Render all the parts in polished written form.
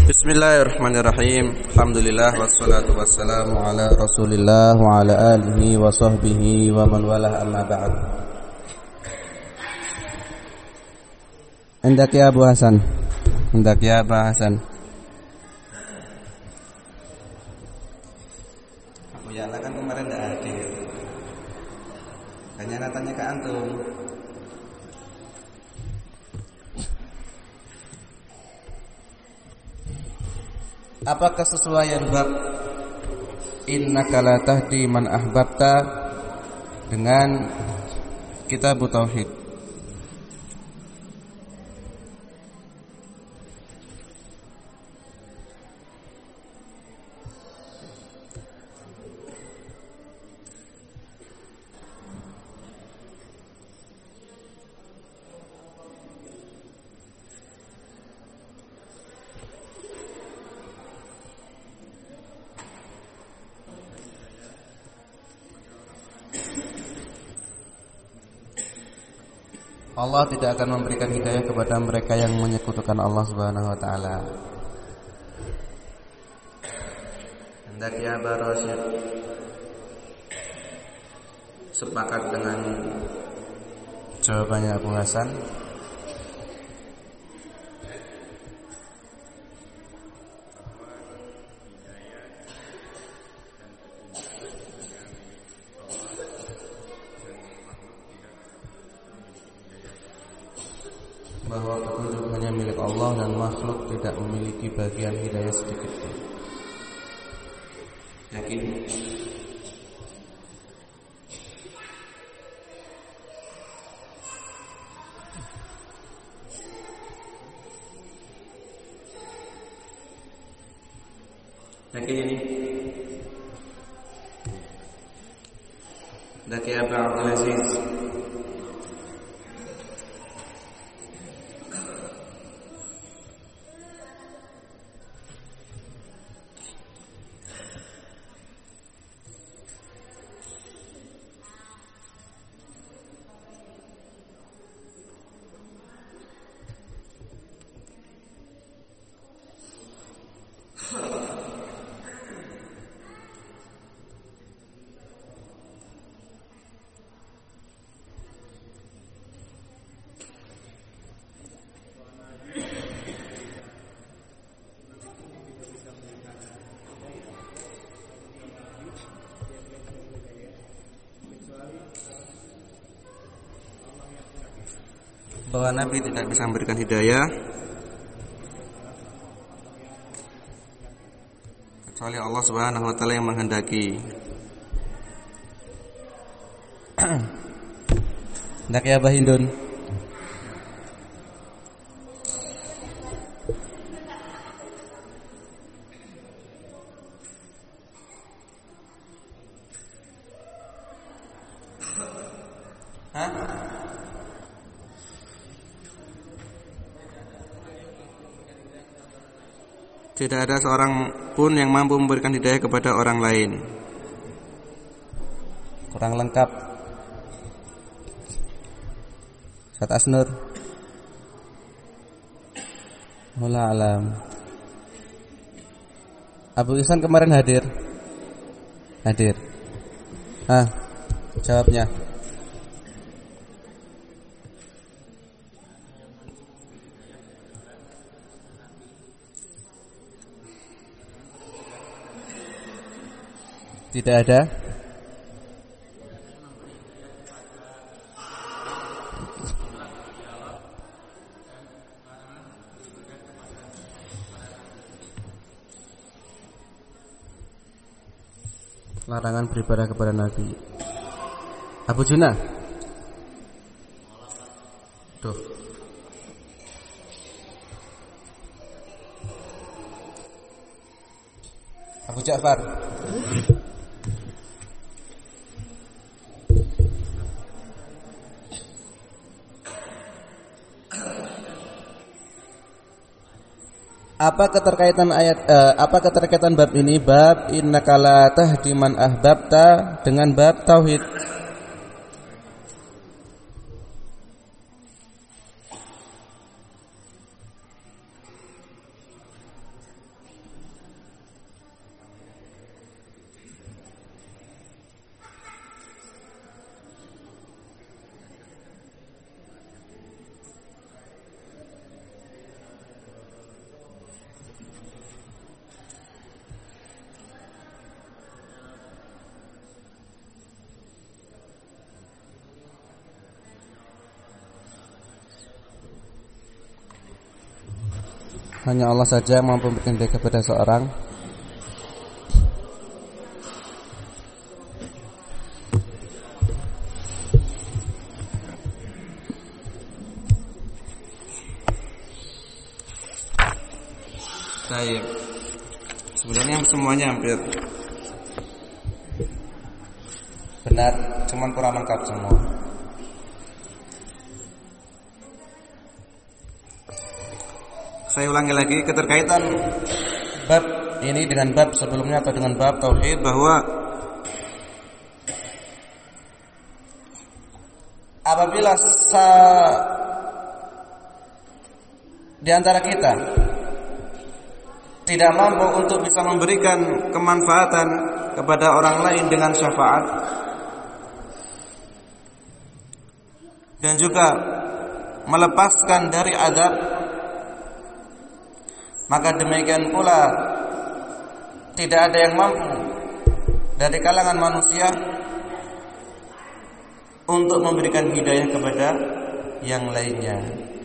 Bismillahirrahmanirrahim. Alhamdulillah wassalatu wassalamu ala Rasulillah wa ala alihi wa sahbihi wa man walah, amma ba'd. Hendak ya Abu Hasan. Hendak ya Abu Hasan. Abu Ya'la kan kemarin enggak hadir. Hanya tanya ke antum. Apa kesesuaian bab innaka la tahdi man ahbabta dengan kitab tauhid? Allah tidak akan memberikan hidayah kepada mereka yang menyekutukan Allah Subhanahu wa taala. Hendak ya Barosyid sepakat dengan jawabannya Abu Hasan? Bahwa petunjuk hanya milik Allah dan makhluk tidak memiliki bagian hidayah sedikit pun. Yakin? Yakin ini? Daki Abu Abdul Aziz. Bahwa Nabi tidak bisa memberikan hidayah kecuali Allah Subhanahu wa taala yang menghendaki. Hendak ya Bahindun. Hah? Tidak ada seorang pun yang mampu memberikan hidayah kepada orang lain. Kurang lengkap. Ustaz Asnur. Wallahu alam. Abu Ihsan kemarin hadir? Hadir. Jawabnya. Tidak ada. Larangan beribadah kepada Nabi. Abu Juna. Tuh. Abu Ja'far. Apa keterkaitan bab ini, bab innaka la tahdi man ahbabta, dengan bab tauhid? Hanya Allah saja yang mampu memberikan hidayah kepada seorang. Baik. Sebenarnya semuanya hampir benar, cuman kurang lengkap semua. Saya ulangi lagi keterkaitan bab ini dengan bab sebelumnya atau dengan bab tauhid, bahwa apabila di antara kita tidak mampu untuk bisa memberikan kemanfaatan kepada orang lain dengan syafaat, dan juga melepaskan dari azab, maka demikian pula tidak ada yang mampu dari kalangan manusia untuk memberikan hidayah kepada yang lainnya.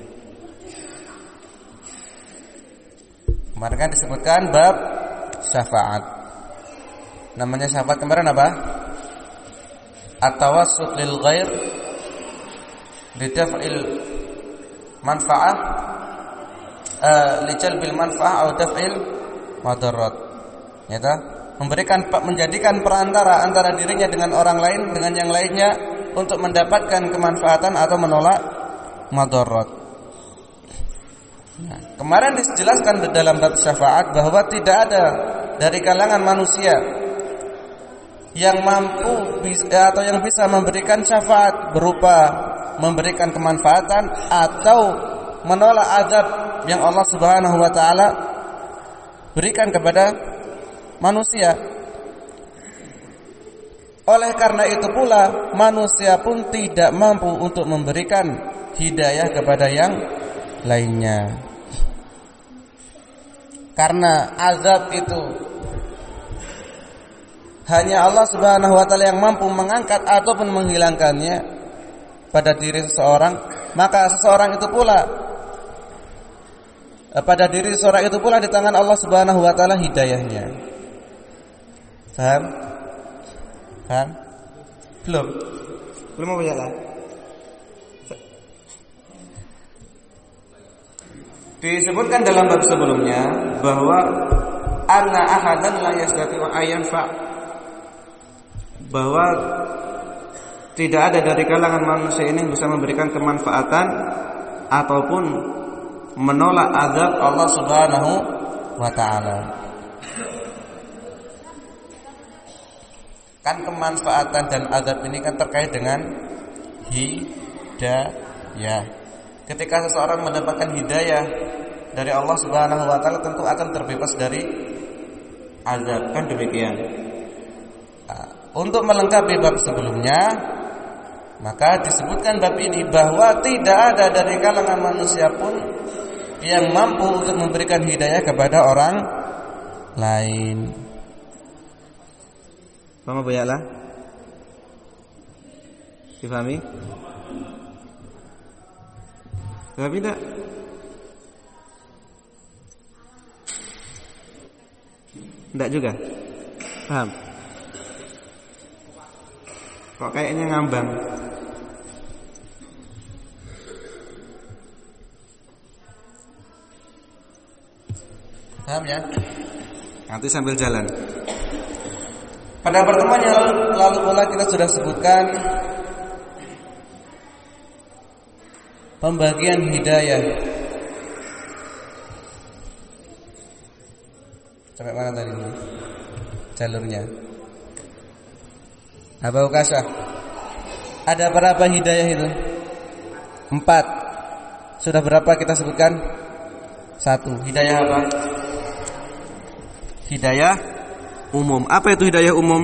Kemarin kan disebutkan bab syafaat. Namanya syafaat kemarin apa? At-tawassut lil ghair lidaf'il manfa'ah, lijalbil manfa'ah atau daf'il madarat. Ya ta? Menjadikan perantara antara dirinya dengan orang lain, dengan yang lainnya, untuk mendapatkan kemanfaatan atau menolak madarat. Nah, kemarin dijelaskan di dalam bab syafaat bahwa tidak ada dari kalangan manusia yang mampu atau yang bisa memberikan syafaat berupa memberikan kemanfaatan atau menolak azab yang Allah Subhanahu wa taala berikan kepada manusia. Oleh karena itu pula manusia pun tidak mampu untuk memberikan hidayah kepada yang lainnya. Karena azab itu hanya Allah Subhanahu wa taala yang mampu mengangkat ataupun menghilangkannya pada diri seseorang, maka seseorang itu pula pada diri seseorang itu pula di tangan Allah Subhanahu wa taala hidayahnya. Paham? Paham? Belum? Belum apa ya lah? Disebutkan dalam bab sebelumnya bahwa anna ahadan la yastati'u ayanfa, bahwa tidak ada dari kalangan manusia ini yang bisa memberikan kemanfaatan ataupun menolak azab Allah Subhanahu wa taala. Kan kemanfaatan dan azab ini kan terkait dengan hidayah. Ketika seseorang mendapatkan hidayah dari Allah Subhanahu wa taala, tentu akan terbebas dari azab, kan demikian. Untuk melengkapi bab sebelumnya, maka disebutkan bab ini bahwa tidak ada dari kalangan manusia pun yang mampu untuk memberikan hidayah kepada orang lain. Paham apa ya lah? Difahami? Paham tidak? Tidak juga? Paham? Kok kayaknya ngambang? Paham ya? Nanti sambil jalan. Pada pertemuan yang lalu pula kita sudah sebutkan pembagian hidayah. Sampai mana tadi jalurnya? Abu Kasah. Ada berapa hidayah itu? 4. Sudah berapa kita sebutkan? 1. Hidayah apa? Hidayah umum. Apa itu hidayah umum?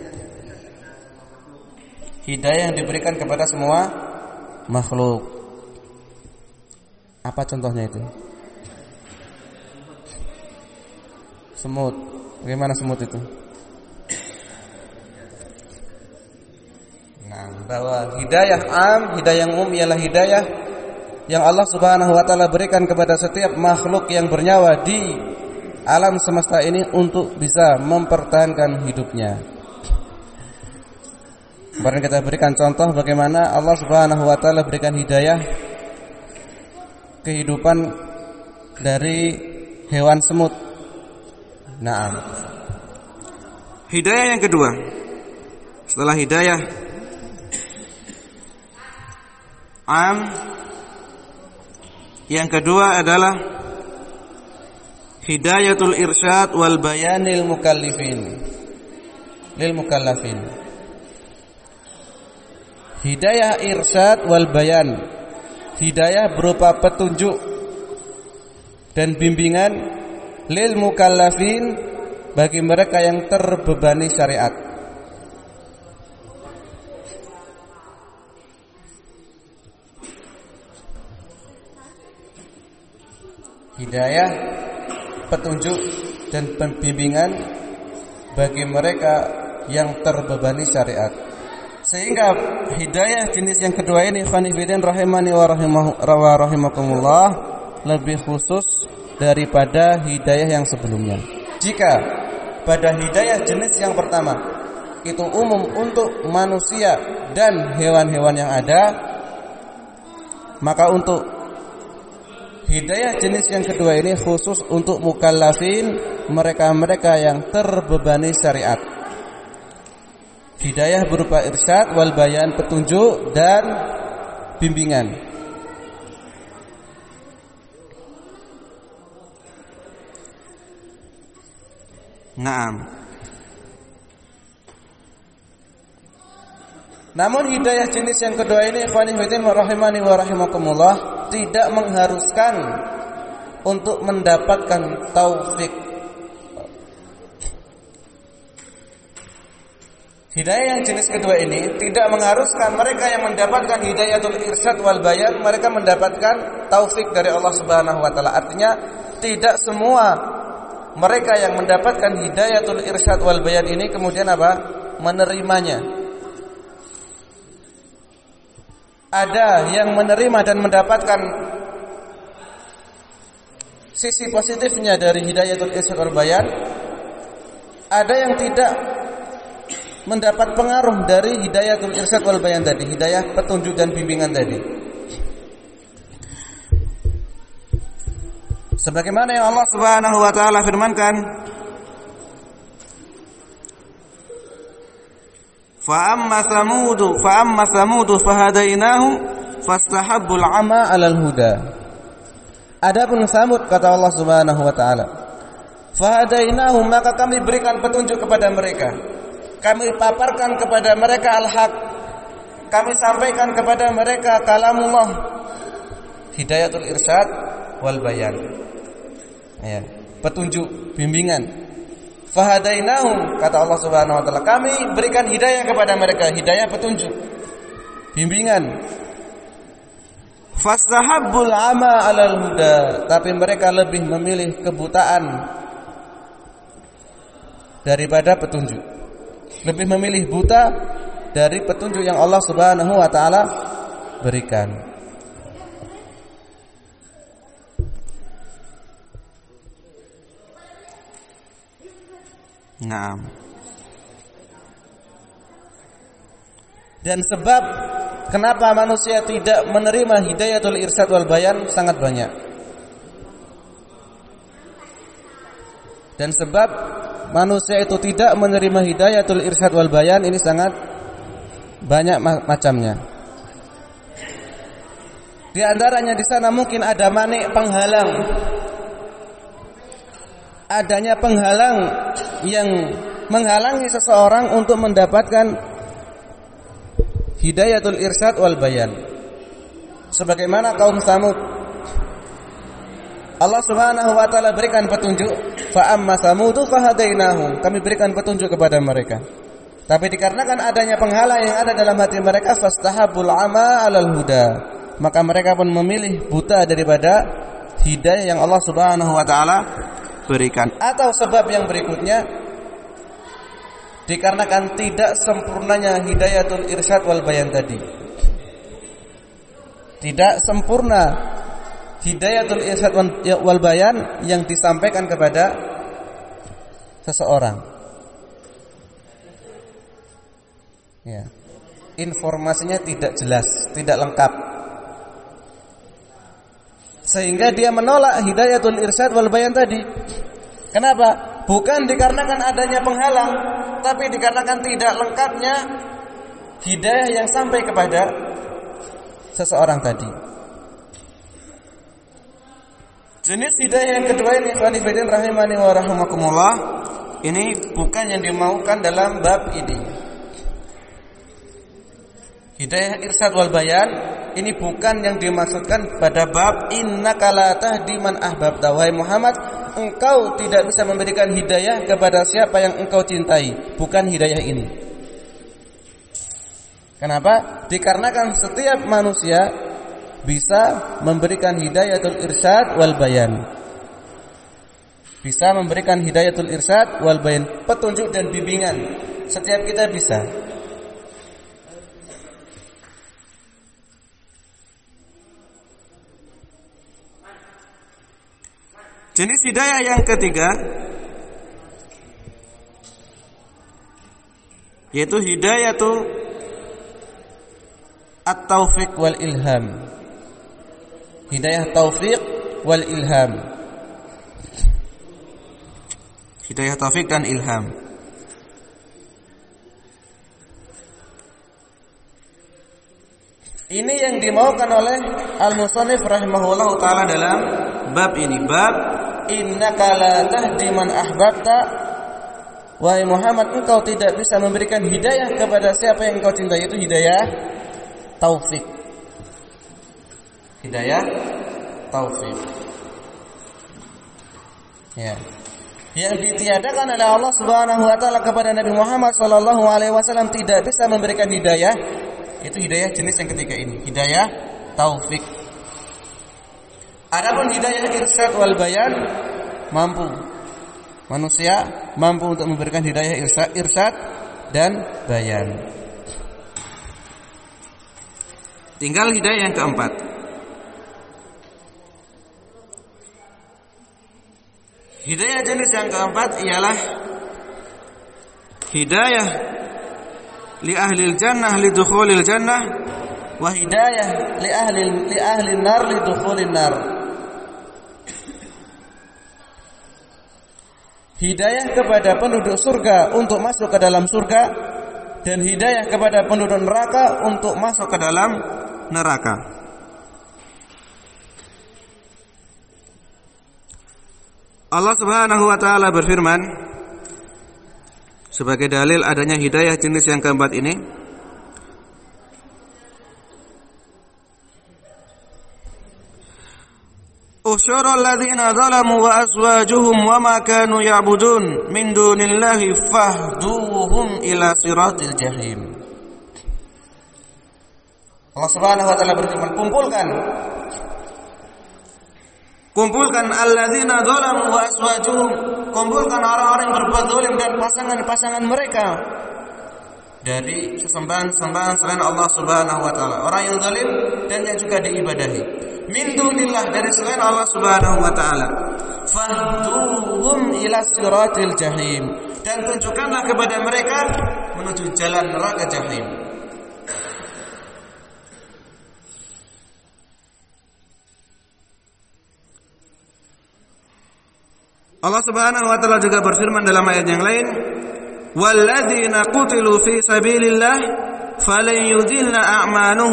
Hidayah yang diberikan kepada semua makhluk. Apa contohnya itu? Semut. Bagaimana semut itu? Nah, bahwa hidayah am, hidayah yang umum ialah hidayah yang Allah Subhanahu wa taala berikan kepada setiap makhluk yang bernyawa di alam semesta ini untuk bisa mempertahankan hidupnya. Kemarin kita berikan contoh bagaimana Allah Subhanahu wa taala berikan hidayah kehidupan dari hewan semut. Naam. Hidayah yang kedua. Setelah hidayah yang kedua adalah hidayatul irsyad wal bayanil mukallifin lil mukallafin. Hidayah irsyad wal bayan, hidayah berupa petunjuk dan bimbingan lil mukallafin bagi mereka yang terbebani syariat. Hidayah, petunjuk dan pembimbingan bagi mereka yang terbebani syariat. Sehingga hidayah jenis yang kedua ini ikhwanifidin rahimani wa rahimakumullah lebih khusus daripada hidayah yang sebelumnya. Jika pada hidayah jenis yang pertama itu umum untuk manusia dan hewan-hewan yang ada, maka untuk hidayah jenis yang kedua ini khusus untuk mukallafin, mereka-mereka yang terbebani syariat. Hidayah berupa irsyad wal bayan, petunjuk dan bimbingan. Naam. Namun hidayah jenis yang kedua ini ikhwani fillah rahimani wa rahimakumullah tidak mengharuskan untuk mendapatkan taufik. Hidayah yang jenis kedua ini tidak mengharuskan mereka yang mendapatkan hidayatul irsyad wal bayan mereka mendapatkan taufik dari Allah Subhanahu wa taala. Artinya tidak semua mereka yang mendapatkan hidayatul irsyad wal bayan ini kemudian menerimanya. Ada yang menerima dan mendapatkan sisi positifnya dari hidayatul irsyad wal bayan. Ada yang tidak mendapat pengaruh dari hidayatul irsyad wal bayan tadi, hidayah petunjuk dan bimbingan tadi. Sebagaimana yang Allah Subhanahu wa taala firmankan, fa amma samudu fahadainahum fastahabbul ama 'alal huda. Adapun Samud, kata Allah Subhanahu wa taala, fahadainahum, maka kami berikan petunjuk kepada mereka. Kami paparkan kepada mereka al-haq. Kami sampaikan kepada mereka kalamullah, hidayatul irsyad wal bayan. Ya, petunjuk, bimbingan. Fahadainahum, kata Allah Subhanahu wa taala, kami berikan hidayah kepada mereka, hidayah petunjuk, bimbingan. Fastahabbul ama 'alal huda, tapi mereka lebih memilih kebutaan daripada petunjuk. Lebih memilih buta dari petunjuk yang Allah Subhanahu wa taala berikan. Naam. Dan sebab kenapa manusia tidak menerima hidayatul irsyad wal bayan sangat banyak. Dan sebab manusia itu tidak menerima hidayatul irsyad wal bayan ini sangat banyak macamnya. Di antaranya di sana mungkin ada manik penghalang. Adanya penghalang yang menghalangi seseorang untuk mendapatkan hidayatul irsyad wal bayan. Sebagaimana kaum Samud, Allah Subhanahu wa taala berikan petunjuk, fa amma samudu fahadainahum, kami berikan petunjuk kepada mereka. Tapi dikarenakan adanya penghalang yang ada dalam hati mereka, fastahabul ama 'alal huda, maka mereka pun memilih buta daripada hidayah yang Allah Subhanahu wa taala berikan. Atau sebab yang berikutnya, dikarenakan tidak sempurnanya hidayatul irsyad wal bayan tadi. Tidak sempurna hidayatul irsyad wal bayan yang disampaikan kepada seseorang. Ya. Informasinya tidak jelas, tidak lengkap. Sehingga dia menolak hidayatul irsyad wal bayan tadi. Kenapa? Bukan dikarenakan adanya penghalang, tapi dikarenakan tidak lengkapnya hidayah yang sampai kepada seseorang tadi. Jenis hidayah yang kedua ini, ikhwan fillah rahimani wa rahimakumullah, ini bukan yang dimaukan dalam bab ini. Hidayah irsyad wal bayan ini bukan yang dimaksudkan pada bab innaka la tahdi man ahbabta. Wahai Muhammad, engkau tidak bisa memberikan hidayah kepada siapa yang engkau cintai. Bukan hidayah ini. Kenapa? Dikarenakan setiap manusia bisa memberikan hidayatul irsyad wal bayan. Bisa memberikan hidayatul irsyad wal bayan, petunjuk dan bimbingan. Setiap kita bisa. Jenis hidayah yang ketiga yaitu hidayatul at-taufiq wal ilham. Hidayah taufiq wal ilham. Hidayah taufik dan ilham. Ini yang dimaukan oleh al-musannif rahimahullahu taala dalam bab ini, bab innaka la tahdi man ahbabta. Wahai Muhammad, engkau tidak bisa memberikan hidayah kepada siapa yang engkau cintai. Itu hidayah taufik. Hidayah taufik. Ya. Yang ditiadakan oleh Allah Subhanahu wa taala kepada Nabi Muhammad sallallahu alaihi wasallam tidak bisa memberikan hidayah. Itu hidayah jenis yang ketiga ini, hidayah taufik. Adapun hidayah irsyad wal bayan mampu. Manusia mampu untuk memberikan hidayah irsyad dan bayan. Tinggal hidayah yang keempat. Hidayah jenis yang keempat ialah hidayah li ahlil jannah li dukhulil jannah wa hidayah li ahli nar li dukhulin nar. Hidayah kepada penduduk surga untuk masuk ke dalam surga, dan hidayah kepada penduduk neraka untuk masuk ke dalam neraka. Allah Subhanahu wa taala berfirman sebagai dalil adanya hidayah jenis yang keempat ini, Usyara alladhina zalamu wa azwajuhum wa ma kanu ya'budun min dunillahi fahduhum ila siratil jahim. Allah Subhanahu wa taala berfirman, kumpulkan alladzina zalamu wa azwajuhum, kumpulkan orang-orang yang berbuat zalim dan pasangan-pasangan mereka dari sesembahan-sembahan selain Allah Subhanahu wa taala, orang yang zalim dan yang juga diibadahi. Min dunillah, dari selain Allah Subhanahu wa taala. Fahduhum ila siratil jahim, dan tunjukkanlah kepada mereka menuju jalan neraka jahim. Allah Subhanahu wa taala juga berfirman dalam ayat yang lain, walladzina qutilu fi sabilillah falan yudilla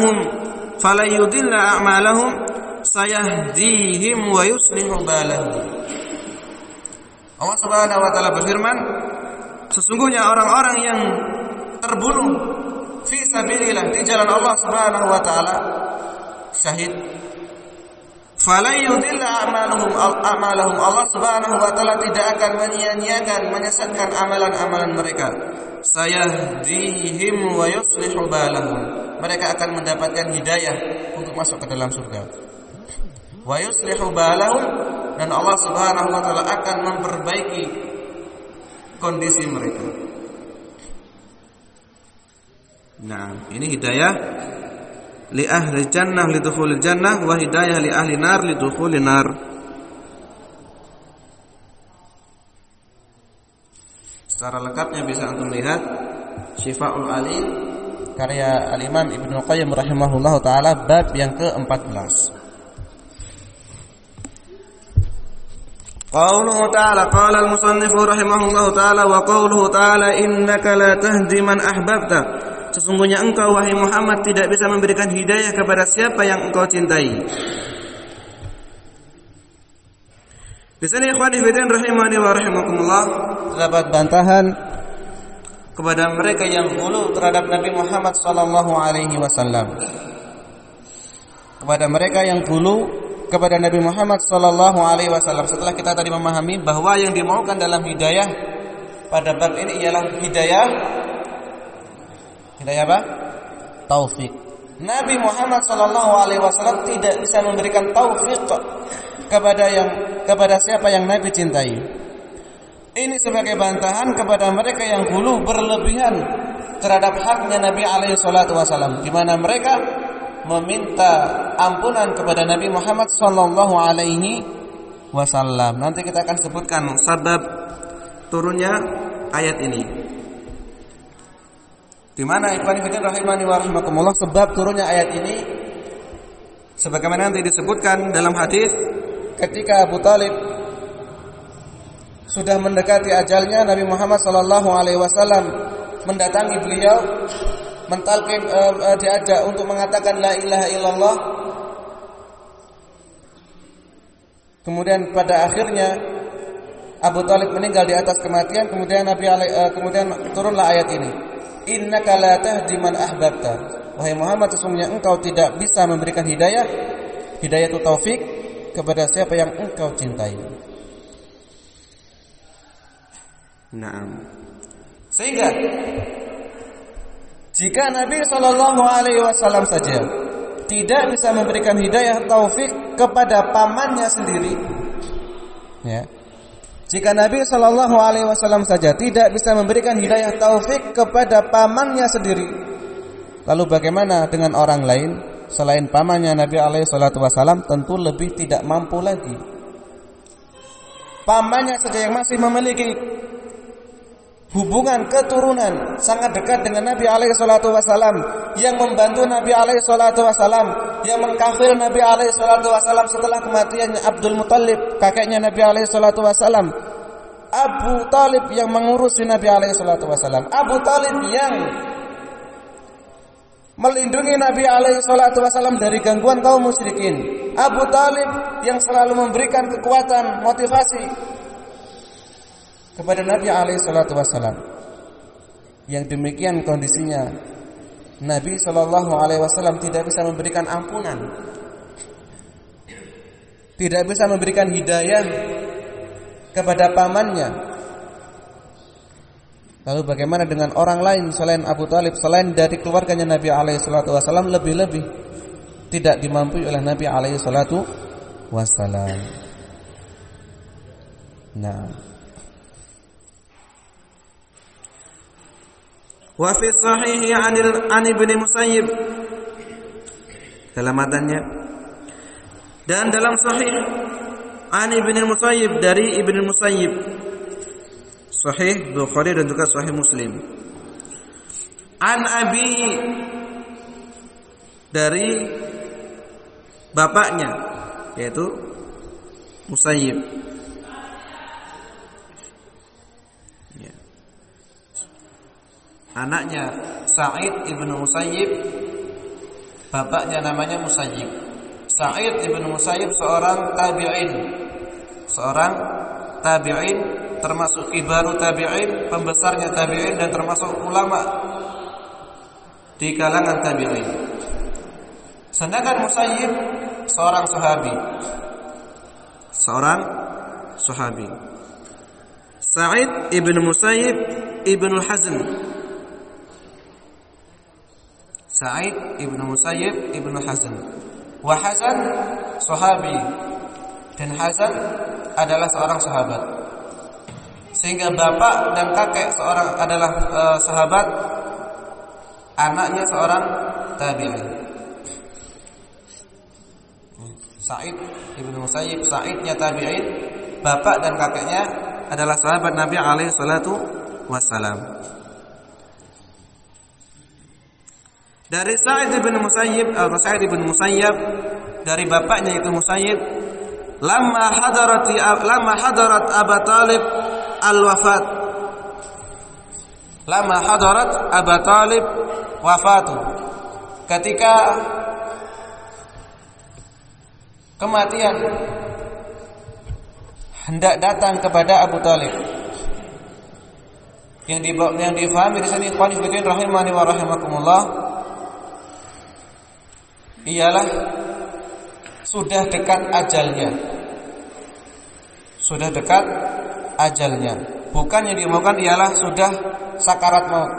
a'malahum sayahdihim wa yuslihu balahum. Allah Subhanahu wa taala berfirman, sesungguhnya orang-orang yang terbunuh fi sabilillah, di jalan Allah Subhanahu wa taala, syahid, falan yudilla a'malahum, Allah Subhanahu wa taala tidak akan menyia-nyiakan, menyesatkan amalan-amalan mereka. Sayahdihim wa yuslihu balahum, mereka akan mendapatkan hidayah untuk masuk ke dalam surga. Wa yuslihu balahum, dan Allah Subhanahu wa taala akan memperbaiki kondisi mereka. Nah, ini hidayah li ahli jannah lidukhulil jannah wa hidayah li ahli nar lidukhulin nar. Secara lengkapnya bisa antum lihat Syifaul Alil karya Al-Imam Ibnu Qayyim rahimahullahu taala bab yang ke-14. Qauluhu ta'ala qala al-musannif rahimahullahu ta'ala wa qauluhu ta'ala innaka la tahdi man ahbabta. Sesungguhnya engkau wahai Muhammad tidak bisa memberikan hidayah kepada siapa yang engkau cintai. Di sini ikhwani fillah rahimani wa rahimakumullah terdapat bantahan kepada mereka yang ghulu terhadap Nabi Muhammad sallallahu alaihi wasallam. Kepada mereka yang ghulu kepada Nabi Muhammad sallallahu alaihi wasallam. Setelah kita tadi memahami bahwa yang dimaukan dalam hidayah pada bab ini ialah hidayah apa? Taufik. Nabi Muhammad sallallahu alaihi wasallam tidak bisa memberikan taufik kepada siapa yang Nabi cintai. Ini sebagai bantahan kepada mereka yang dulu berlebihan terhadap haknya Nabi alaihi salatu wasallam, di mana mereka meminta ampunan kepada Nabi Muhammad sallallahu alaihi wasallam. Nanti kita akan sebutkan sebab turunnya ayat ini. Di mana ikhwan fillah rahimani wa rahimakumullah sebab turunnya ayat ini sebagaimana nanti disebutkan dalam hadis ketika Abu Talib sudah mendekati ajalnya, Nabi Muhammad sallallahu alaihi wasallam mendatangi beliau, mentalkin diajak untuk mengatakan la ilaha illallah. Kemudian pada akhirnya Abu Talib meninggal di atas kematian. Kemudian kemudian turunlah ayat ini. Innaka la tahdi man ahbabta. Wahai Muhammad, sesungguhnya engkau tidak bisa memberikan hidayah itu taufik kepada siapa yang engkau cintai. Naam. Sehingga jika Nabi sallallahu alaihi wasallam saja tidak bisa memberikan hidayah taufik kepada pamannya sendiri, ya. Jika Nabi sallallahu alaihi wasallam saja tidak bisa memberikan hidayah taufik kepada pamannya sendiri, lalu bagaimana dengan orang lain selain pamannya Nabi alaihi salatu wasallam? Tentu lebih tidak mampu lagi. Pamannya saja yang masih memiliki hubungan keturunan sangat dekat dengan Nabi alaihi salatu wasallam, yang membantu Nabi alaihi salatu wasallam, yang mengkafir Nabi alaihi salatu wasallam setelah kematiannya Abdul Muttalib, kakeknya Nabi alaihi salatu wasallam. Abu Talib yang mengurusi Nabi alaihi salatu wasallam. Abu Talib yang melindungi Nabi alaihi salatu wasallam dari gangguan kaum musyrikin. Abu Talib yang selalu memberikan kekuatan, motivasi kepada Nabi alaihi salatu wasallam. Yang demikian kondisinya, Nabi sallallahu alaihi wasallam tidak bisa memberikan ampunan, tidak bisa memberikan hidayah kepada pamannya. Lalu bagaimana dengan orang lain selain Abu Talib, selain dari keluarganya Nabi alaihi salatu wasallam, lebih-lebih tidak dimampu oleh Nabi alaihi salatu wasallam. Nah, wa fi sahih an Ibnu Musayyib, dalam matanya, dan dalam sahih an Ibnu Musayyib, dari Ibnu Musayyib, sahih Bukhari dan juga sahih Muslim. An abi, dari bapaknya yaitu Musayyib. Anaknya Sa'id ibnu Musayyib, bapaknya namanya Musayyib. Sa'id ibnu Musayyib seorang tabi'in, termasuk kibaru tabi'in, pembesarnya tabi'in, dan termasuk ulama di kalangan tabi'in. Sedangkan Musayyib seorang sahabi. Sa'id ibnu Musayyib ibnu Hazn. Sa'id ibnu Musayyib ibnu Hazn. Wa Hazn sahabi, dan Hazn adalah seorang sahabat. Sehingga bapak dan kakek seorang adalah sahabat, anaknya seorang tabi'in. Sa'id ibnu Musayyib, Sa'idnya tabi'in, bapak dan kakeknya adalah sahabat Nabi alaihi salatu wassalam. Dari Sa'id ibnu Musayyib atau Sa'id ibnu Musayyab, dari bapaknya itu Musayyib, lamma hadarat Abu Talib al-wafat. Lamma hadarat Abu Talib wafatu. Ketika kematian hendak datang kepada Abu Talib. Yang difahami di sini ikhwan fillah rahimani wa rahimakumullah, ialah sudah dekat ajalnya. Sudah dekat ajalnya. Bukan yang dimaukan ialah sudah sakarat maut.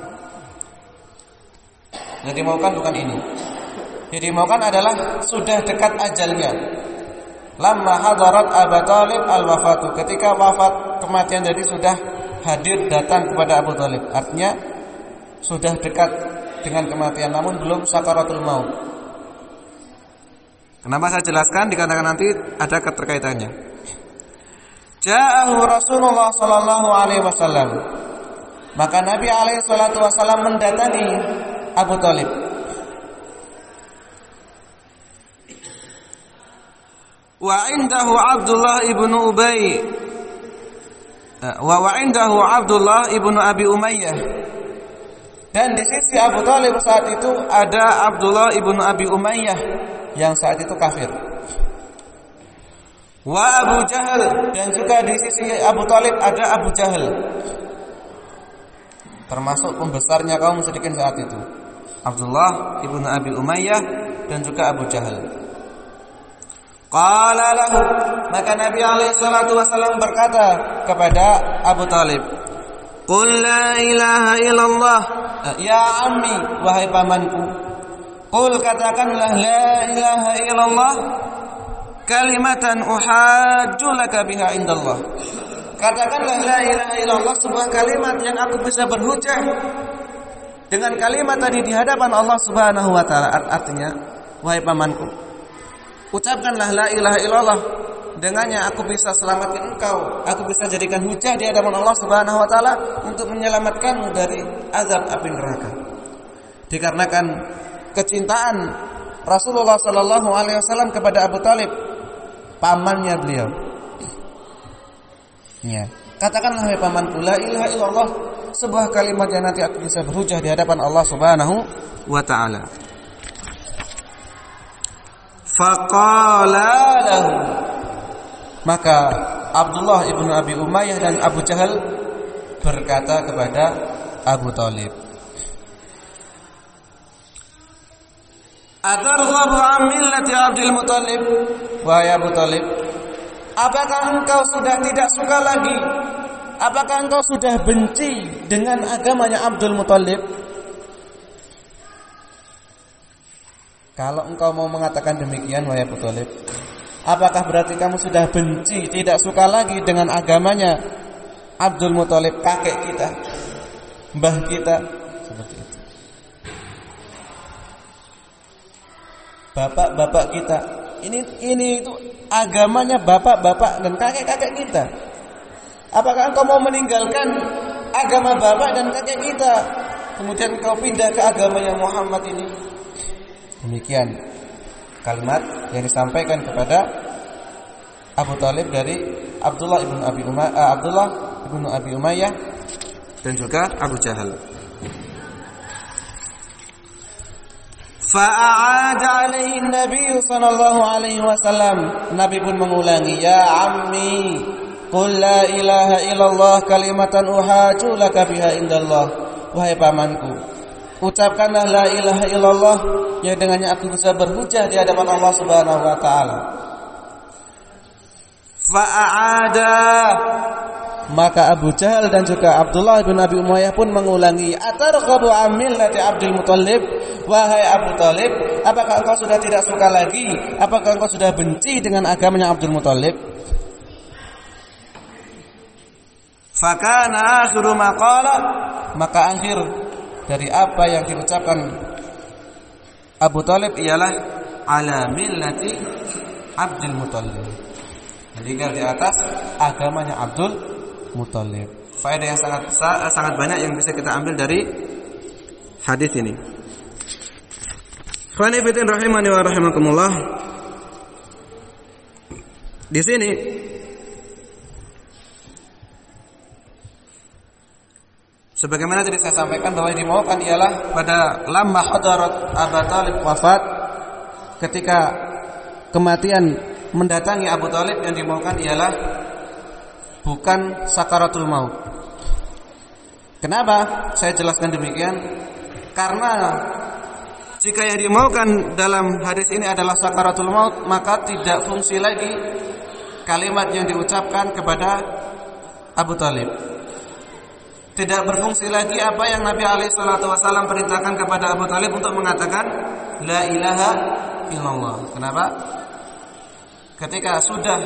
Yang dimaukan bukan ini. Yang dimaukan adalah sudah dekat ajalnya. Lamma hadarat Abu Talib al-wafatu. Ketika wafat, kematian dari sudah hadir datang kepada Abu Talib. Artinya sudah dekat dengan kematian, namun belum sakaratul maut. Kenapa saya jelaskan? Dikatakan nanti ada keterkaitannya. Ja'ahu Rasulullah sallallahu alaihi wasallam. Maka Nabi alaihi salatu wasallam mendatangi Abu Talib. Wa indahu Abdullah ibnu Ubay. Wa indahu Abdullah ibnu Abi Umayyah. Dan di sisi Abu Talib saat itu ada Abdullah ibnu Abi Umayyah yang saat itu kafir. Wa Abu Jahal, dan juga di sisi Abu Talib ada Abu Jahal, termasuk pembesarnya kaum musyrikin saat itu, Abdullah ibnu Abi Umayyah dan juga Abu Jahal. Qala lahu, maka Nabi alaihi salatu wasallam berkata kepada Abu Talib, qul la ilaha illallah, ya ammi, wahai pamanku, qul, katakanlah la ilaha illallah, kalimatan uhajju laka biha indallah. Katakanlah la ilaha illallah, sebuah kalimat yang aku bisa berhujah dengan kalimat tadi di hadapan Allah Subhanahu wa taala. Artinya, wahai pamanku, ucapkanlah la ilaha illallah, dengannya aku bisa selamatkan engkau, aku bisa jadikan hujah di hadapan Allah Subhanahu wa taala untuk menyelamatkanmu dari azab api neraka. Dikarenakan kecintaan Rasulullah sallallahu alaihi wasallam kepada Abu Talib, pamannya beliau. Ya, katakanlah wahai pamanku, la ilaha illallah, sebuah kalimat yang nanti aku bisa berhujah di hadapan Allah Subhanahu wa taala. Faqala lahu, maka Abdullah ibnu Abi Umayyah dan Abu Jahal berkata kepada Abu Talib, atarghabu an millati Abdul Muthalib, wahai Abu Talib, apakah engkau sudah tidak suka lagi? Apakah engkau sudah benci dengan agamanya Abdul Muthalib? Kalau engkau mau mengatakan demikian, wahai Abu Talib, apakah berarti kamu sudah benci, tidak suka lagi dengan agamanya Abdul Muthalib, kakek kita, mbah kita, seperti itu, bapak-bapak kita. Ini itu agamanya bapak-bapak dan kakek-kakek kita. Apakah engkau mau meninggalkan agama bapak dan kakek kita, kemudian engkau pindah ke agamanya Muhammad ini? Demikian kalimat yang disampaikan kepada Abu Talib dari Abdullah ibnu Abi Umayyah dan juga Abu Jahal. Fa'ada alaihi Nabi sallallahu alaihi wasallam, Nabi pun mengulangi, ya ammi, qul la ilaha illallah kalimatan uhaju laka biha indallah, wahai pamanku, ucapkanlah la ilaha illallah yang dengannya aku bisa berhujah di hadapan Allah Subhanahu wa taala. Fa'ada, maka Abu Jahal dan juga Abdullah bin Abi Umayyah pun mengulangi, atarghabu an millati Abdul Muthalib, wahai Abu Talib, apakah engkau sudah tidak suka lagi? Apakah engkau sudah benci dengan agamanya Abdul Muthalib? Fakana akhiru maqala, maka akhir dari apa yang diucapkan Abu Talib ialah ala millati Abdul Muthalib. Meninggal di atas agamanya Abdul Muthalib. Faedah yang sangat besar, sangat banyak yang bisa kita ambil dari hadis ini. Ikhwani fillah rahimani wa rahimakumullah. Di sini sebagaimana tadi saya sampaikan bahwa yang dimaukan ialah pada lamma hadarat Abu Thalib wafat, ketika kematian mendatangi Abu Thalib, yang dimaukan ialah bukan sakaratul maut. Kenapa saya jelaskan demikian? Karena jika yang dimaukan dalam hadis ini adalah sakaratul maut, maka tidak fungsi lagi kalimat yang diucapkan kepada Abu Thalib. Tidak berfungsi lagi apa yang Nabi SAW perintahkan kepada Abu Thalib untuk mengatakan La ilaha illallah. Kenapa? Ketika sudah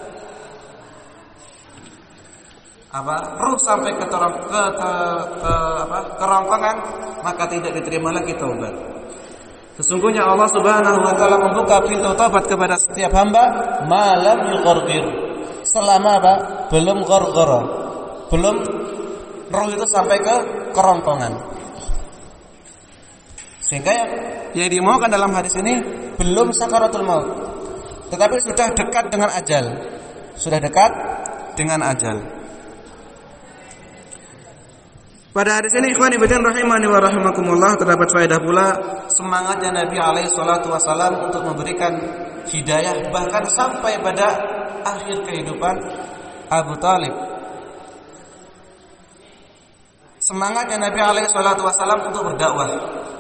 ruh sampai ke kerongkongan, maka tidak diterima lagi taubat. Sesungguhnya Allah Subhanahu wa taala membuka pintu taubat kepada setiap hamba malam yughargir. Selama belum gharghara. Belum roh itu sampai ke kerongkongan. Sehingga yang dimaukan dalam hadis ini belum sakaratul maut, tetapi sudah dekat dengan ajal. Sudah dekat dengan ajal. Pada hadis ini ikhwani fillah rahimani wa rahimakumullah, terdapat faedah pula semangatnya Nabi alaihi salatu wasallam untuk memberikan hidayah bahkan sampai pada akhir kehidupan Abu Thalib. Semangatnya Nabi alaihi salatu wasallam untuk berdakwah.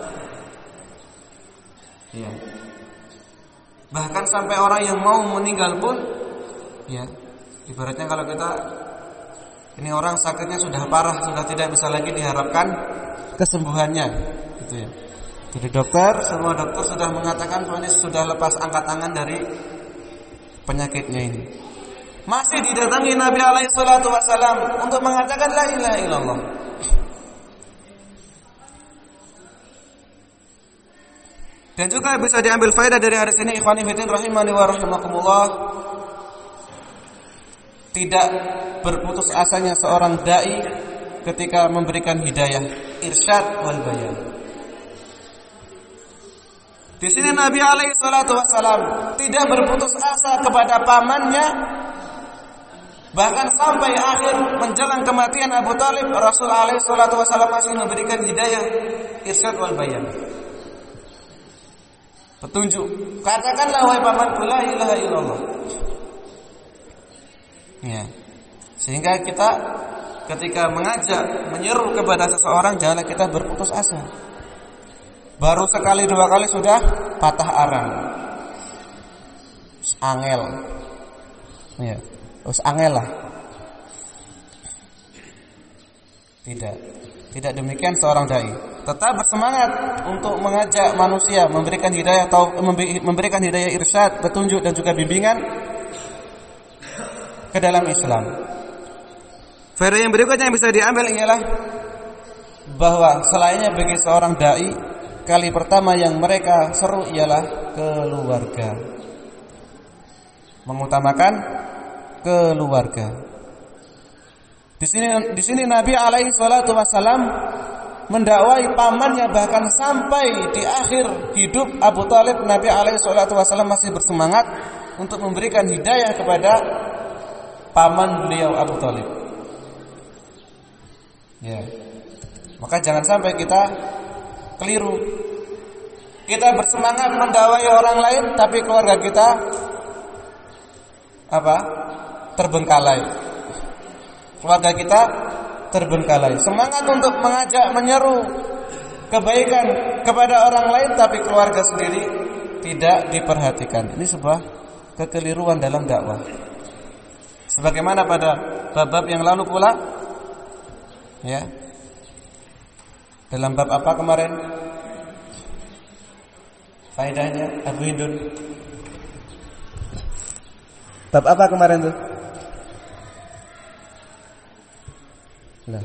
Ya. Bahkan sampai orang yang mau meninggal pun, ya, ibaratnya kalau kita ini orang sakitnya sudah parah, sudah tidak bisa lagi diharapkan kesembuhannya, gitu ya. Jadi semua dokter sudah mengatakan bahwa ini sudah lepas angkat tangan dari penyakitnya ini. Masih didatangi Nabi alaihi salatu wasallam untuk mengatakan la ilaha illallah. Dan juga bisa diambil faedah dari hadis ini ikhwani fillah rahimani wa rahimakumullah. Tidak berputus asanya seorang dai ketika memberikan hidayah, irsyad wal bayan. Di sini Nabi alaihi salatu wasallam tidak berputus asa kepada pamannya, bahkan sampai akhir menjelang kematian Abu Thalib, Rasul alaihi salatu wasallam masih memberikan hidayah, irsyad wal bayan. Petunjuk. Katakanlah wahai pamanku la ilaha illallah. Ya. Sehingga kita ketika mengajak, menyeru kepada seseorang, janganlah kita berputus asa. Baru sekali dua kali sudah patah arang. Angel. Ya. Terus angel lah. Tidak demikian seorang dai. Tetap bersemangat untuk mengajak manusia, memberikan hidayah irsyad, petunjuk dan juga bimbingan ke dalam Islam. Faedah yang berikutnya yang bisa diambil ialah bahwa selainnya bagi seorang dai, kali pertama yang mereka seru ialah keluarga. Mengutamakan keluarga. Di sini Nabi alaihi salatu wasallam mendakwai pamannya, bahkan sampai di akhir hidup Abu Thalib Nabi alaihi salatu wasallam masih bersemangat untuk memberikan hidayah kepada paman beliau Abu Thalib. Ya. Maka jangan sampai kita keliru. Kita bersemangat mendakwai orang lain tapi keluarga kita terbengkalai. Keluarga kita terbengkalai. Semangat untuk mengajak, menyeru kebaikan kepada orang lain tapi keluarga sendiri tidak diperhatikan. Ini sebuah kekeliruan dalam dakwah. Sebagaimana pada bab-bab yang lalu pula, ya. Dalam bab apa kemarin? Faedahnya Abu Hindun. Bab apa kemarin tuh? Nah.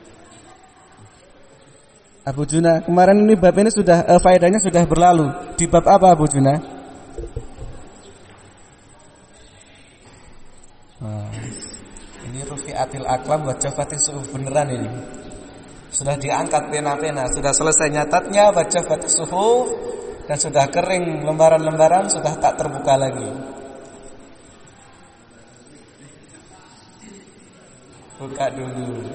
Abu Juna, kemarin ini bab ini sudah faedahnya sudah berlalu. Di bab apa Abu Juna? Ini rufi'atil aqlam wa jaffatis suhuf beneran ini. Sudah diangkat pena-pena, sudah selesai nyatatnya, wa jaffatis suhuf, dan sudah kering lembaran-lembaran, sudah tak terbuka lagi. Buka dulu.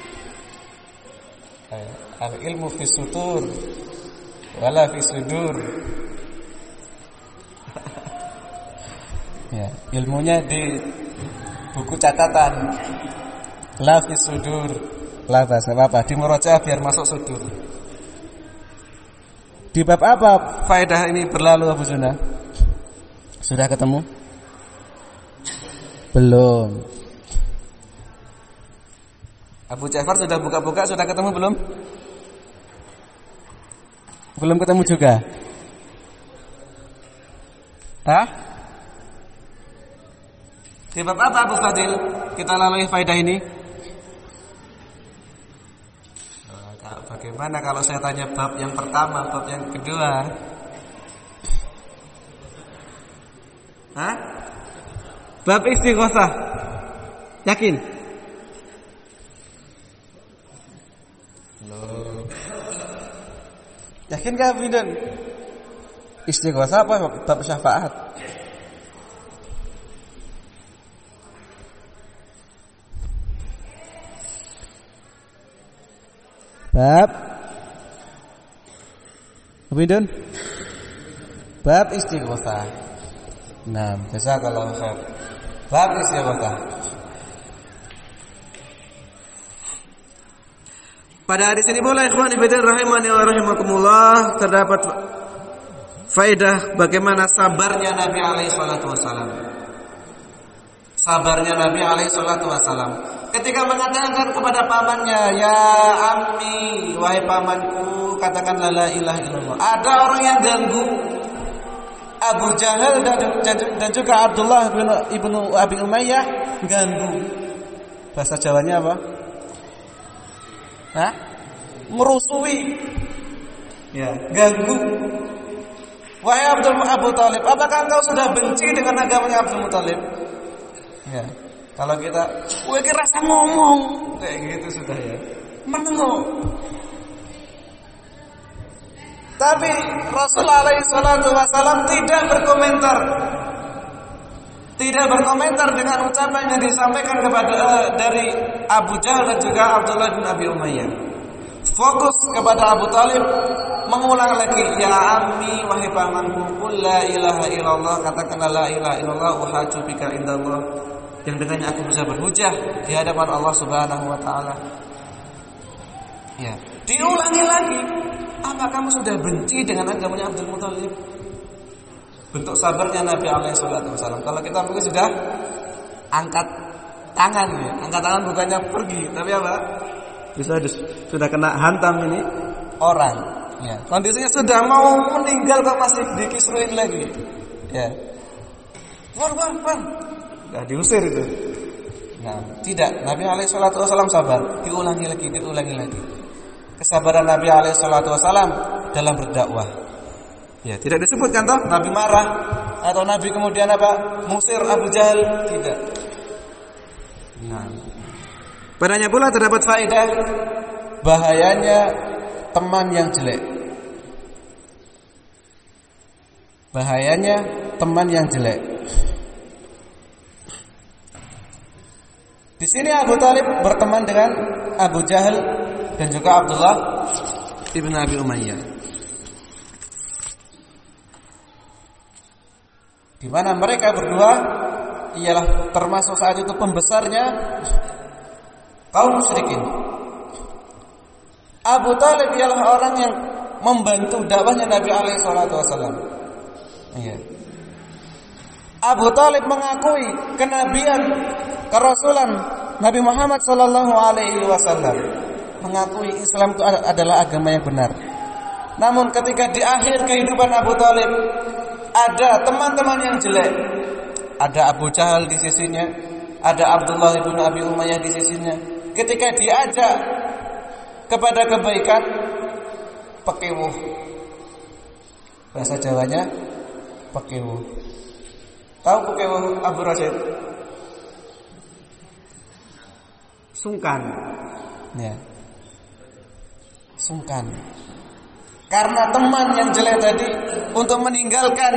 Al ilmu fi sutur wala fi sudur. Ya, ilmunya di buku catatan, la fi sudur. La bahasa apa? Di murojaah biar masuk sudur. Di bab apa faedah ini berlalu Abu Zuna? Sudah ketemu? Belum. Abu Ja'far sudah buka-buka, sudah ketemu belum? Belum ketemu juga. Hah? Di bab apa Abu Fadil kita lalui faedah ini? Bagaimana kalau saya tanya bab yang pertama, bab yang kedua? Hah? Bab istighosah. Yakin? Loh. Yakin gak Bidon? Istighosah apa bab syafaat? Bab Bidon? Bab istighosah. Nah, biasa kalau bab istighosah. Pada hadis ini pula ikhwan fillah rahimani wa rahimakumullah terdapat faedah bagaimana sabarnya Nabi alaihi salatu wasallam. Sabarnya Nabi alaihi salatu wasallam ketika mengatakan kepada pamannya, "Ya ammi, wahai pamanku, katakanlah la ilaha illallah." Ada orang yang ganggu, Abu Jahal dan juga Abdullah ibnu Abi Umayyah ganggu. Bahasa Jawanya apa? Hah? Merusui. Ya, ganggu. Wahai Abu Talib, apakah engkau sudah benci dengan agamanya Abdul Muthalib? Ya. Kalau kita, wah rasa ngomong kayak gitu sudah ya. Menengok. Tapi Rasulullah SAW tidak berkomentar. Tidak berkomentar dengan ucapan yang disampaikan kepada dari Abu Jahal dan juga Abdullah bin Abi Umayyah. Fokus kepada Abu Talib, mengulang lagi, "Ya ammi, wahai pamanku, qul la ilaha illallah," katakanlah la ilaha illallah, uhaju bika indallah, yang dengannya aku bisa berhujah di hadapan Allah Subhanahu wa taala. Ya, diulangi lagi. Apa kamu sudah benci dengan agamanya Abdul Muthalib? Bentuk sabarnya Nabi alaihi salatu wasallam. Kalau kita mungkin sudah angkat tangan ya. Angkat tangan bukannya pergi, tapi apa? Sudah kena hantam ini orang. Ya, kondisinya sudah mau meninggal kok masih dikisruin lagi. Ya. Wan. Enggak diusir itu. Nah, tidak. Nabi alaihi salatu wasallam sabar. Diulangi lagi. Kesabaran Nabi alaihi salatu wasallam dalam berdakwah. Ya, tidak disebutkan toh Nabi marah atau Nabi kemudian apa? Musir Abu Jahal, tidak. Nah, padanya pula terdapat faedah bahayanya teman yang jelek. Bahayanya teman yang jelek. Di sini Abu Talib berteman dengan Abu Jahal dan juga Abdullah ibn Abi Umayyah, di mana mereka berdua ialah termasuk saat itu pembesarnya kaum musyrikin. Abu Talib ialah orang yang membantu dakwahnya Nabi alaihi salatu wasallam. Iya. Abu Talib mengakui kenabian, kerasulan Nabi Muhammad sallallahu alaihi wasallam, mengakui Islam itu adalah agama yang benar. Namun ketika di akhir kehidupan Abu Talib ada teman-teman yang jelek, ada Abu Jahal di sisinya, ada Abdullah ibn Abi Umayyah di sisinya. Ketika diajak kepada kebaikan, pekewuh. Bahasa Jawanya pekewuh. Tahu pekewuh Abu Rasyid? Sungkan. Ya. Sungkan. Karena teman yang jelek tadi untuk meninggalkan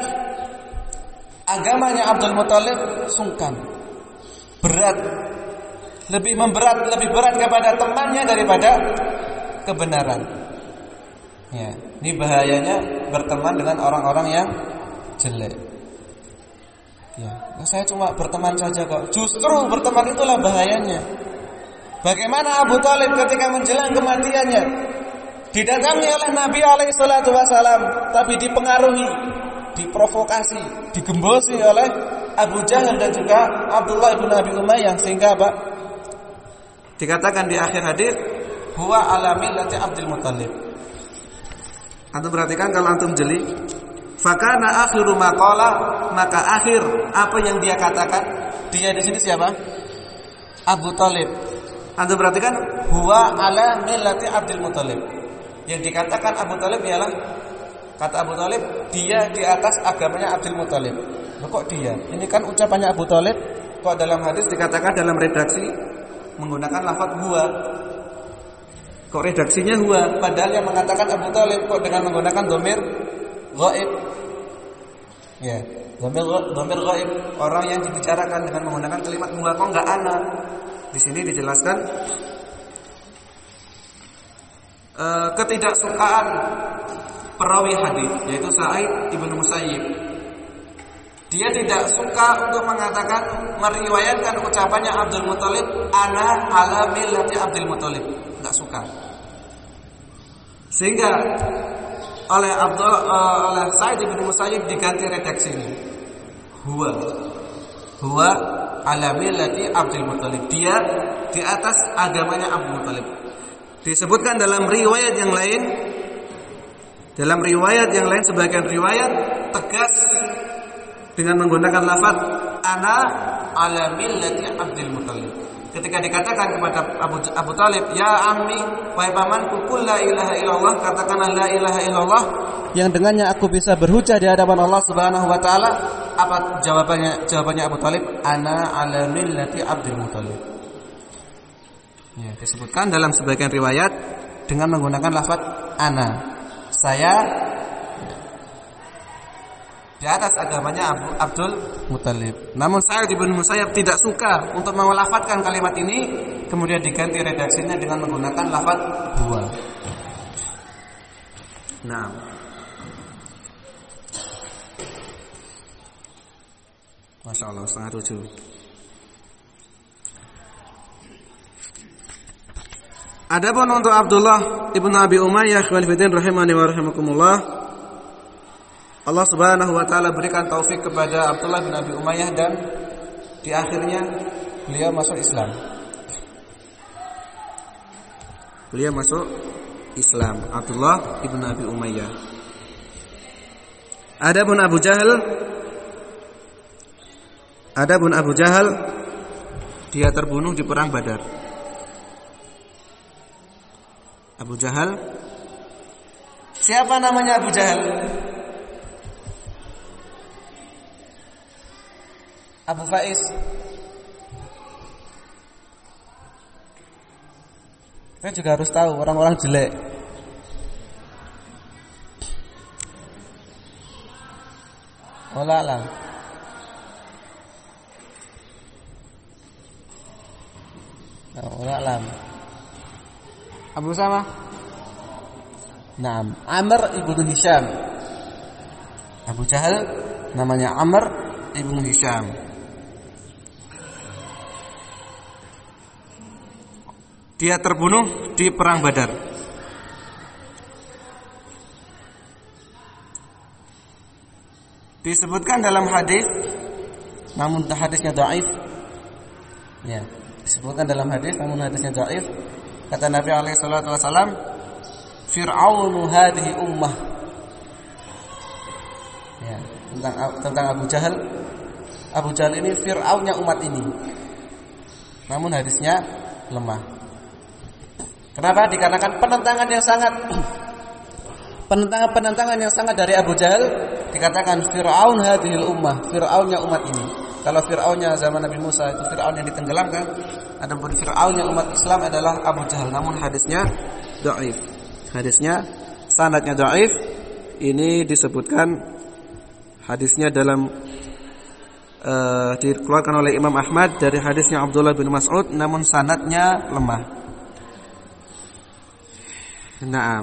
agamanya Abdul Muthalib, sungkan. Berat. Lebih berat kepada temannya daripada kebenaran. Ya, ini bahayanya berteman dengan orang-orang yang jelek. Ya, saya cuma berteman saja kok. Justru berteman itulah bahayanya. Bagaimana Abu Thalib ketika menjelang kematiannya didatangi oleh Nabi alaihi salatu wasalam, tapi dipengaruhi, diprovokasi, digembosi oleh Abu Jahal dan juga Abdullah bin Abi Umayyah, sehingga apa? Dikatakan di akhir hadis, huwa ala millati Abdul Muthalib. Antum perhatikan kalau antum jeli, fakana akhiru maqala, maka akhir apa yang dia katakan, dia di sini siapa? Abu Thalib. Antum perhatikan, huwa ala millati Abdul Muthalib. Yang dikatakan Abu Thalib ialah, kata Abu Thalib, dia di atas agamanya Abdul Muthalib. Loh, kok dia? Ini kan ucapannya Abu Thalib, kok dalam hadis dikatakan dalam redaksi menggunakan lafaz huwa. Kok redaksinya huwa, padahal yang mengatakan Abu Thalib kok dengan menggunakan dhamir ghaib. Ya, dhamir ghaib, orang yang dibicarakan dengan menggunakan kalimat huwa, kok enggak ana. Di sini dijelaskan ketidaksukaan perawi hadis, yaitu Sa'id ibnu Musayyib. Dia tidak suka untuk meriwayatkan ucapannya Abdul Muthalib, ana ala millati Abdul Muthalib. Enggak suka. Sehingga oleh Sa'id ibnu Musayyib diganti redaksi ini. Huwa ala millati Abdul Muthalib. Dia di atas agamanya Abdul Muthalib. Disebutkan dalam riwayat yang lain, sebagian riwayat tegas dengan menggunakan lafaz ana ala millati Abdul Muthalib. Ketika dikatakan kepada Abu Thalib, ya ammi, wahai pamanku, qul la ilaha illallah, katakanlah la ilaha illallah, yang dengannya aku bisa berhujjah di hadapan Allah Subhanahu wa taala. Apa jawabannya? Jawabannya Abu Thalib, ana ala millati Abdul Muthalib. Ya, disebutkan dalam sebagian riwayat dengan menggunakan lafaz ana. Saya di atas agamanya Abdul Muthalib. Namun Sa'id bin Musayyab tidak suka untuk melafadzkan kalimat ini, kemudian diganti redaksinya dengan menggunakan lafaz huwa. Nah, Masya Allah, 6:30. Adapun untuk Abdullah ibnu Abi Umayyah rahimani wa rahimakumullah, Allah Subhanahu wa taala berikan taufik kepada Abdullah bin Abi Umayyah dan di akhirnya beliau masuk Islam. Abdullah ibn Abi Umayyah. Adapun Abu Jahal dia terbunuh di perang Badar. Abu Jahal, siapa namanya Abu Jahal? Abu Faiz. Kita juga harus tahu orang-orang jelek. Wallahu a'lam. Wallahu a'lam. Abu Sama? Naam, Amr ibnu Hisham. Abu Jahal namanya Amr ibnu Hisham. Dia terbunuh di perang Badar. Disebutkan dalam hadis, namun hadisnya dhaif. Ya, disebutkan dalam hadis, namun hadisnya dhaif. Kata Nabi alaihi salatu wasallam, Fir'aunu hadhihi ummah. Ya, tentang Abu Jahal. Abu Jahal ini Fir'aunnya umat ini. Namun hadisnya lemah. Kenapa? Dikarenakan penentangan yang sangat dari Abu Jahal, dikatakan Fir'aun hadhil ummah, Fir'aunnya umat ini. Kalau Fir'aunnya zaman Nabi Musa itu Fir'aun yang ditenggelamkan, adapun Fir'aunnya umat Islam adalah Abu Jahal. Namun hadisnya dhaif. Hadisnya sanadnya dhaif. Ini disebutkan hadisnya dalam dikeluarkan oleh Imam Ahmad dari hadisnya Abdullah bin Mas'ud, namun sanadnya lemah. Naam.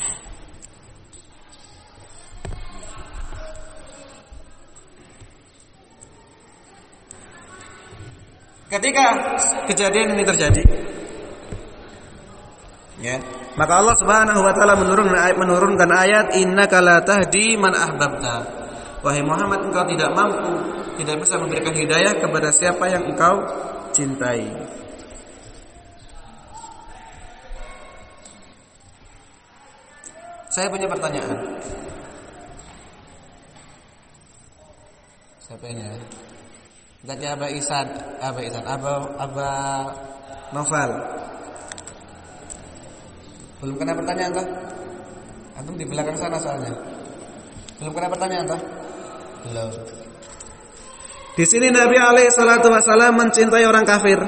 Ketika kejadian ini terjadi, ya, maka Allah Subhanahu wa taala menurunkan ayat innaka la tahdi man ahbabta. Wahai Muhammad, engkau tidak mampu, tidak bisa memberikan hidayah kepada siapa yang engkau cintai. Saya punya pertanyaan. Siapa ini ya? Tanya Aba Novel. Belum kena pertanyaan toh? Antum di belakang sana soalnya. Belum kena pertanyaan toh? Belum. Di sini Nabi alaihi salatu wasallam mencintai orang kafir.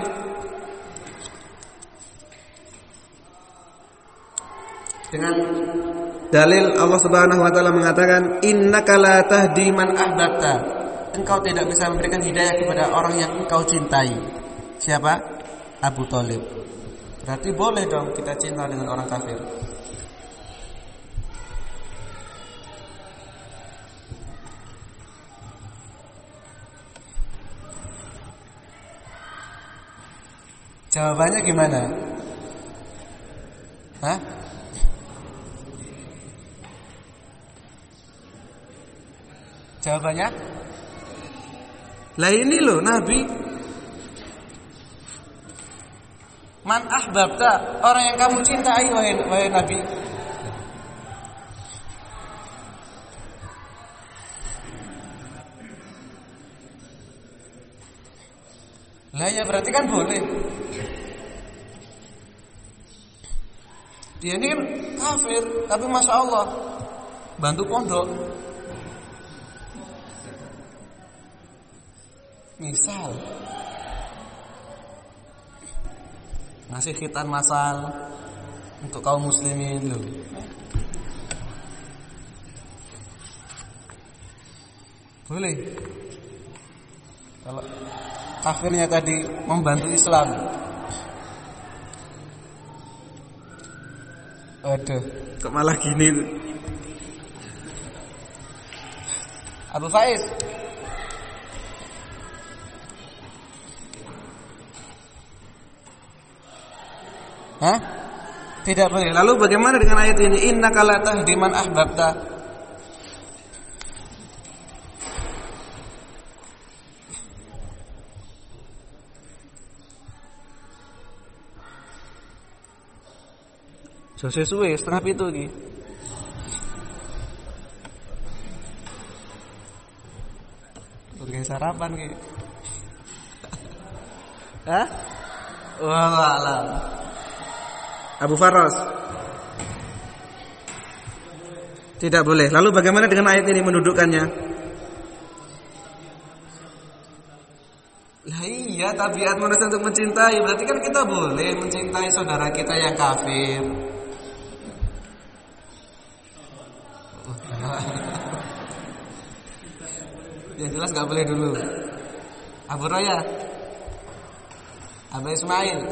Dengan dalil Allah Subhanahu wa taala mengatakan innaka la tahdi man ahbabta. Engkau tidak bisa memberikan hidayah kepada orang yang engkau cintai. Siapa? Abu Thalib. Berarti boleh dong kita cinta dengan orang kafir. Jawabannya gimana? Hah? Jawabannya? Lah ini loh Nabi. Man ahbabta, orang yang kamu cintai wahai Nabi. Lah ya berarti kan boleh. Dia ini kan kafir, tapi masya Allah bantu pondok. Misal ngasih khitan masal untuk kaum muslimin loh. Boleh. Kalau kafirnya tadi membantu Islam. Aduh, kok malah gini. Abu Faiz. Hah? Tidak boleh. Lalu bagaimana dengan ayat ini? Innaka la tahdi man ahbabta. Sesuai setengah pitu iki. Turun sarapan ki. Hah? Wallahualam. Abu Faras. Tidak boleh. Lalu bagaimana dengan ayat ini mendudukkannya? Lah iya, tabiat manusia untuk mencintai. Berarti kan kita boleh mencintai saudara kita yang kafir. Yang jelas gak boleh dulu. Abu Raya, Abu Ismail.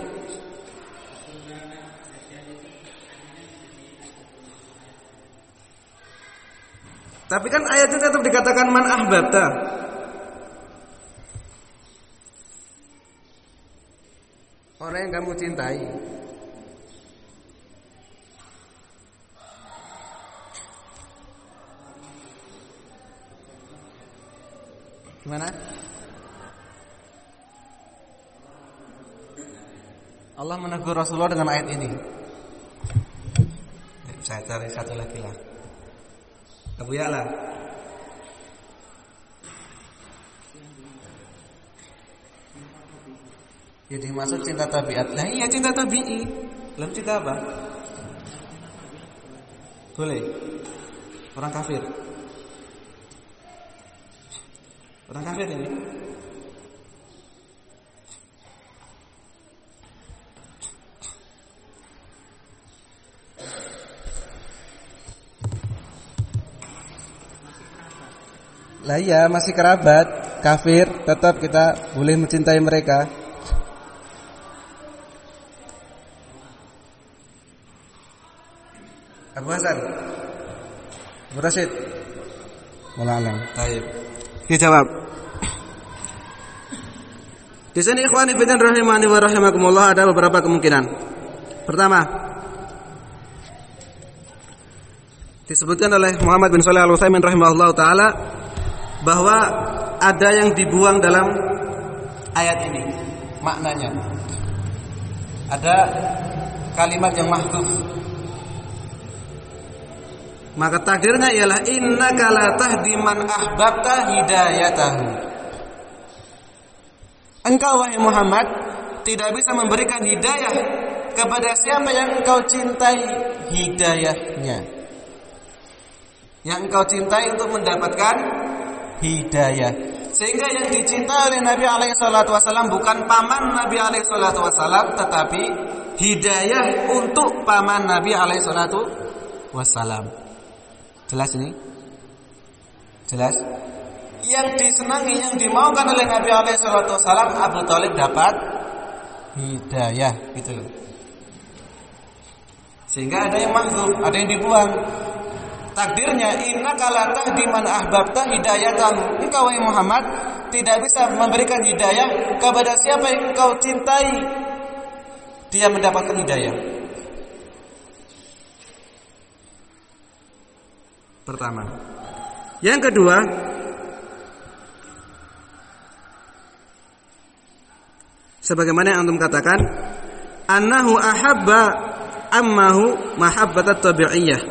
Tapi kan ayatnya tetap dikatakan man ahbabta. Orang yang kamu cintai. Gimana? Allah menegur Rasulullah dengan ayat ini. Saya cari satu lagi lah. Abu Ya'la. Jadi maksud cinta tabiat. Lah iya cinta tabi'i. Belum cinta apa? Boleh. Orang kafir. Orang kafir ini. Lah iya, masih kerabat, kafir, tetap kita boleh mencintai mereka. Abu Hasan, Abu Rashid, Mulalang. Baik. Dijawab. Di sini ikhwani fillah rahimani wa rahimakumullah ada beberapa kemungkinan. Pertama, disebutkan oleh Muhammad bin Shalih Al-Utsaimin rahimahullah taala bahwa ada yang dibuang dalam ayat ini. Maknanya ada kalimat yang mahdhuf. Maka takdirnya ialah innaka la tahdi man ahbabta hidayatahu. Engkau wahai Muhammad tidak bisa memberikan hidayah kepada siapa yang engkau cintai hidayahnya. Yang engkau cintai untuk mendapatkan hidayah. Sehingga yang dicintai oleh Nabi alaihi salatu wasallam bukan paman Nabi alaihi salatu wasallam, tetapi hidayah untuk paman Nabi alaihi salatu wasallam. Jelas ini? Jelas? Yang disenangi, yang dimaukan oleh Nabi alaihi salatu wasallam, Abu Thalib dapat hidayah, gitu loh. Sehingga ada yang mahdzuf, ada yang dibuang. Takdirnya innaka la tahdi man ahbabta hidayatahu. Engkau wahai Muhammad tidak bisa memberikan hidayah kepada siapa yang engkau cintai, dia mendapatkan hidayah. Pertama. Yang kedua, sebagaimana yang antum katakan, annahu ahabba ammahu mahabbatat tabi'iyah.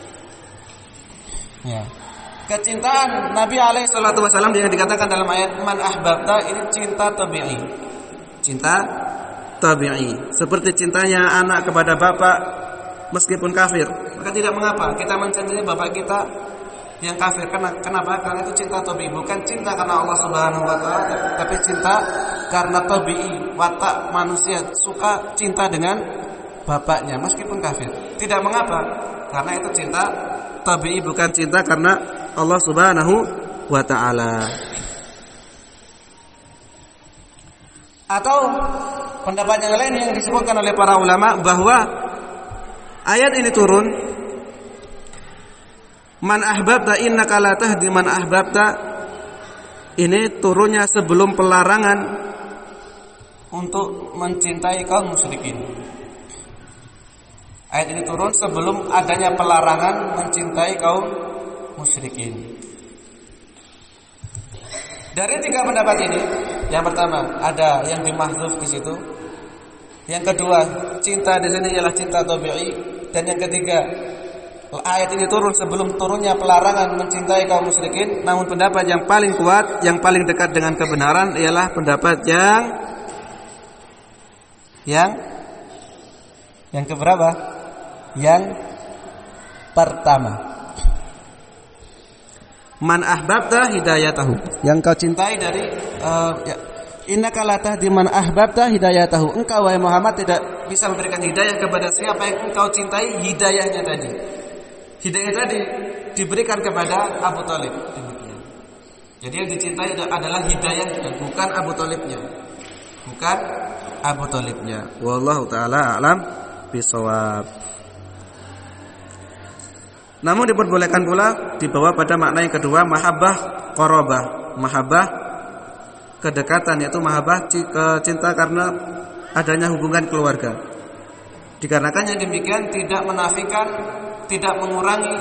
Ya. Kecintaan Nabi alaihi salatu wasallam yang dikatakan dalam ayat man ahbabta ini cinta tabi'i. Cinta tabi'i. Seperti cintanya anak kepada bapak meskipun kafir, maka tidak mengapa kita mencintai bapak kita yang kafir. Kenapa? Karena itu cinta tabi'i, bukan cinta karena Allah Subhanahu wa taala, tapi cinta karena tabi'i, watak manusia suka cinta dengan bapaknya meskipun kafir. Tidak mengapa, karena itu cinta tabi'i, bukan cinta karena Allah Subhanahu wa taala. Atau pendapat yang lain yang disebutkan oleh para ulama bahwa ayat ini turun man ahbabta innaka la tahdi man ahbabta, ini turunnya sebelum pelarangan untuk mencintai kaum musyrikin. Ayat ini turun sebelum adanya pelarangan mencintai kaum musyrikin. Dari tiga pendapat ini, yang pertama ada yang dimahdzuf di situ. Yang kedua, cinta di sini ialah cinta tabi'i, dan yang ketiga, ayat ini turun sebelum turunnya pelarangan mencintai kaum musyrikin. Namun pendapat yang paling kuat, yang paling dekat dengan kebenaran ialah pendapat yang keberapa? Yang pertama. Man ahbabta hidayatahu. Yang kau cintai dari innaka la tahdi man ahbabta hidayatahu. Engkau wahai Muhammad tidak bisa memberikan hidayah kepada siapa yang engkau cintai hidayahnya tadi. Hidayah tadi diberikan kepada Abu Thalib. Jadi yang dicintai adalah hidayahnya, bukan Abu Thalibnya. Bukan Abu Thalibnya. Wallahu taala a'lam bishawab. Namun diperbolehkan pula dibawa pada makna yang kedua, mahabbah qarabah, mahabbah kedekatan, yaitu mahabbah cinta karena adanya hubungan keluarga. Dikarenakan yang demikian tidak menafikan, tidak mengurangi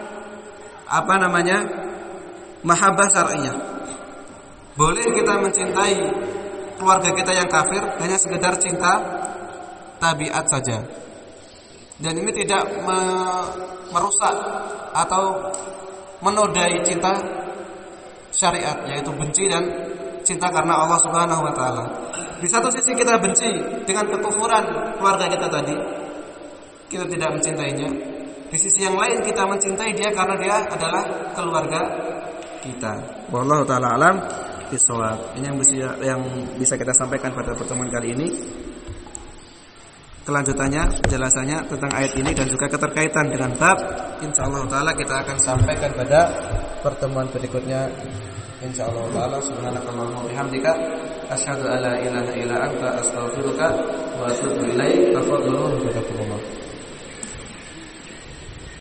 mahabbah syar'iyah. Boleh kita mencintai keluarga kita yang kafir hanya sekedar cinta tabiat saja. Dan ini tidak merusak atau menodai cinta syariat, yaitu benci dan cinta karena Allah Subhanahu wa taala. Di satu sisi kita benci dengan kekufuran keluarga kita tadi, kita tidak mencintainya. Di sisi yang lain kita mencintai dia karena dia adalah keluarga kita. Wallahu taala alam bishawab. Ini yang bisa kita sampaikan pada pertemuan kali ini. Kelanjutannya, penjelasannya tentang ayat ini dan juga keterkaitan dengan bab, insyaallah taala kita akan sampaikan pada pertemuan berikutnya. Insyaallah taala subhanakallahumma wa bihamdika asyhadu an la ilaha illa anta astaghfiruka wa atubu ilaik. Tafadhalu.